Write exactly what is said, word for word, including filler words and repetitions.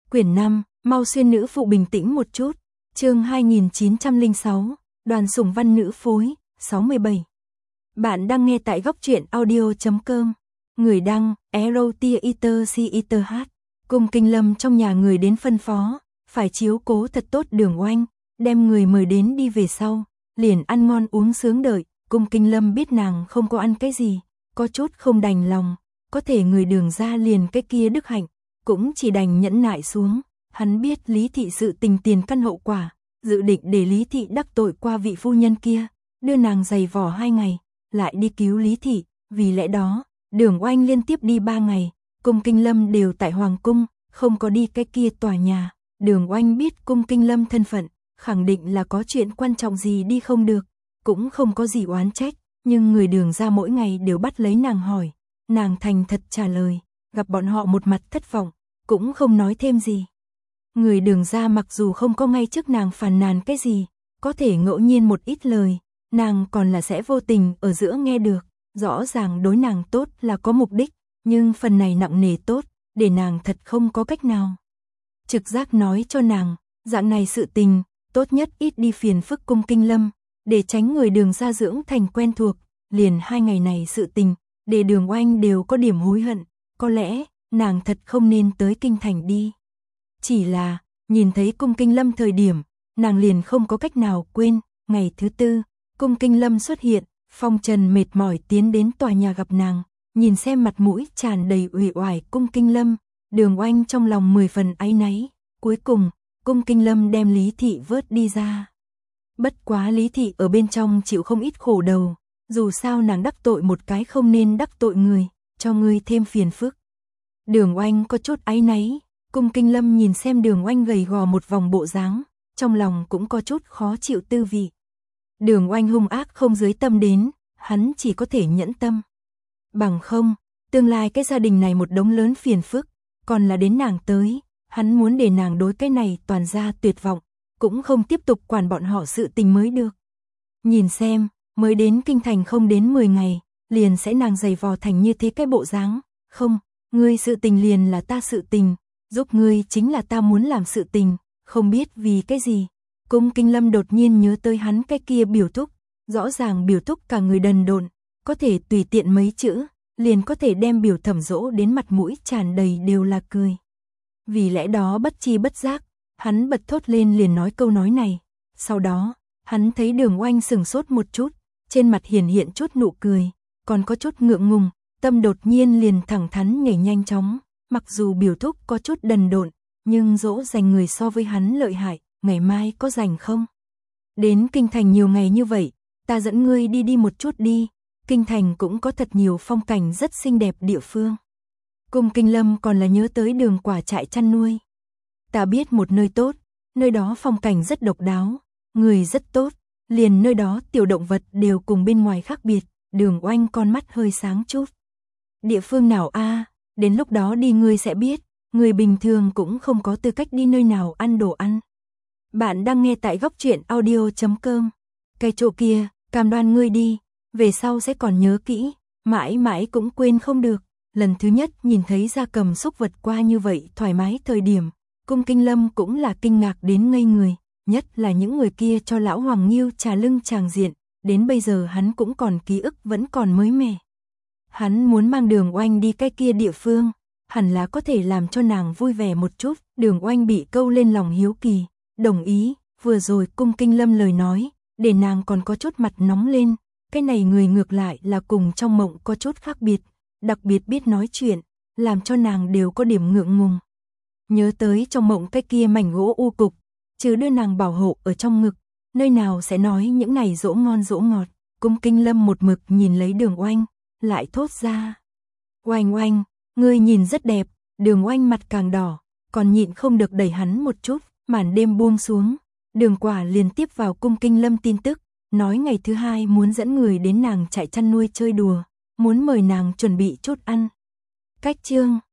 Quyển năm, mau xuyên nữ phụ bình tĩnh một chút. Chương hai nghìn chín trăm lẻ sáu, Đoàn Sủng Văn nữ phối, sáu mươi bảy. Bạn đang nghe tại góc truyện audio chấm com. Người đăng, Erotia Eater C Eater H. Cung Kinh Lâm trong nhà người đến phân phó, phải chiếu cố thật tốt Đường Oanh, đem người mời đến đi về sau, liền ăn ngon uống sướng đợi. Cung Kinh Lâm biết nàng không có ăn cái gì, có chút không đành lòng, có thể người Đường ra liền cái kia đức hạnh, cũng chỉ đành nhẫn nại xuống. Hắn biết Lý Thị sự tình tiền căn hậu quả, dự định để Lý Thị đắc tội qua vị phu nhân kia, đưa nàng giày vò hai ngày, lại đi cứu Lý Thị. Vì lẽ đó, Đường Oanh liên tiếp đi ba ngày, Cung Kinh Lâm đều tại Hoàng Cung, không có đi cái kia tòa nhà. Đường Oanh biết Cung Kinh Lâm thân phận, khẳng định là có chuyện quan trọng gì đi không được, cũng không có gì oán trách, nhưng người Đường ra mỗi ngày đều bắt lấy nàng hỏi, nàng thành thật trả lời, gặp bọn họ một mặt thất vọng, cũng không nói thêm gì. Người Đường ra mặc dù không có ngay trước nàng phàn nàn cái gì, có thể ngẫu nhiên một ít lời, nàng còn là sẽ vô tình ở giữa nghe được, rõ ràng đối nàng tốt là có mục đích, nhưng phần này nặng nề tốt, để nàng thật không có cách nào. Trực giác nói cho nàng, dạng này sự tình, tốt nhất ít đi phiền phức Cung Kinh Lâm, để tránh người Đường ra dưỡng thành quen thuộc. Liền hai ngày này sự tình, để Đường Oanh đều có điểm hối hận, có lẽ, nàng thật không nên tới kinh thành đi. Chỉ là, nhìn thấy Cung Kinh Lâm thời điểm, nàng liền không có cách nào quên. Ngày thứ tư, Cung Kinh Lâm xuất hiện, phong trần mệt mỏi tiến đến tòa nhà gặp nàng, nhìn xem mặt mũi tràn đầy uể oải Cung Kinh Lâm, Đường Oanh trong lòng mười phần áy náy. Cuối cùng, Cung Kinh Lâm đem Lý Thị vớt đi ra. Bất quá Lý Thị ở bên trong chịu không ít khổ đầu, dù sao nàng đắc tội một cái không nên đắc tội người, cho ngươi thêm phiền phức. Đường Oanh có chút áy náy, Cung Kinh Lâm nhìn xem Đường Oanh gầy gò một vòng bộ dáng, trong lòng cũng có chút khó chịu tư vị. Đường Oanh hung ác không dưới tâm đến, hắn chỉ có thể nhẫn tâm. Bằng không, tương lai cái gia đình này một đống lớn phiền phức, còn là đến nàng tới, hắn muốn để nàng đối cái này toàn ra tuyệt vọng, cũng không tiếp tục quản bọn họ sự tình mới được. Nhìn xem, mới đến kinh thành không đến mười ngày, liền sẽ nàng giày vò thành như thế cái bộ dáng, không, ngươi sự tình liền là ta sự tình, giúp ngươi chính là ta muốn làm sự tình, không biết vì cái gì. Cung Kinh Lâm đột nhiên nhớ tới hắn cái kia biểu thúc, rõ ràng biểu thúc cả người đần độn, có thể tùy tiện mấy chữ, liền có thể đem biểu thẩm dỗ đến mặt mũi tràn đầy đều là cười. Vì lẽ đó bất chi bất giác, hắn bật thốt lên liền nói câu nói này. Sau đó, hắn thấy Đường Oanh sừng sốt một chút, trên mặt hiển hiện chút nụ cười, còn có chút ngượng ngùng, tâm đột nhiên liền thẳng thắn nhảy nhanh chóng. Mặc dù biểu thúc có chút đần độn, nhưng dỗ dành người so với hắn lợi hại, ngày mai có rảnh không? Đến kinh thành nhiều ngày như vậy, ta dẫn ngươi đi đi một chút đi, kinh thành cũng có thật nhiều phong cảnh rất xinh đẹp địa phương. Cung Kinh Lâm còn là nhớ tới Đường Quả trại chăn nuôi. Ta biết một nơi tốt, nơi đó phong cảnh rất độc đáo, người rất tốt, liền nơi đó tiểu động vật đều cùng bên ngoài khác biệt. Đường Oanh con mắt hơi sáng chút. Địa phương nào a? Đến lúc đó đi ngươi sẽ biết, người bình thường cũng không có tư cách đi nơi nào ăn đồ ăn. Bạn đang nghe tại góc truyện audio chấm com. Cái chỗ kia, cam đoan ngươi đi, về sau sẽ còn nhớ kỹ, mãi mãi cũng quên không được. Lần thứ nhất nhìn thấy gia cầm xúc vật qua như vậy thoải mái thời điểm, Cung Kinh Lâm cũng là kinh ngạc đến ngây người, nhất là những người kia cho lão Hoàng Nghiêu trà lưng tràng diện, đến bây giờ hắn cũng còn ký ức vẫn còn mới mẻ. Hắn muốn mang Đường Oanh đi cái kia địa phương, hẳn là có thể làm cho nàng vui vẻ một chút. Đường Oanh bị câu lên lòng hiếu kỳ, đồng ý. Vừa rồi Cung Kinh Lâm lời nói, để nàng còn có chút mặt nóng lên. Cái này người ngược lại là cùng trong mộng có chút khác biệt, đặc biệt biết nói chuyện, làm cho nàng đều có điểm ngượng ngùng. Nhớ tới trong mộng cái kia mảnh gỗ u cục, chứ đưa nàng bảo hộ ở trong ngực, nơi nào sẽ nói những này dỗ ngon dỗ ngọt. Cung Kinh Lâm một mực nhìn lấy Đường Oanh, lại thốt ra. Oanh oanh, ngươi nhìn rất đẹp. Đường Oanh mặt càng đỏ, còn nhịn không được đẩy hắn một chút. Màn đêm buông xuống, Đường Quả liền tiếp vào Cung Kinh Lâm tin tức, nói ngày thứ hai muốn dẫn người đến nàng trại chăn nuôi chơi đùa, muốn mời nàng chuẩn bị chút ăn. Cách chương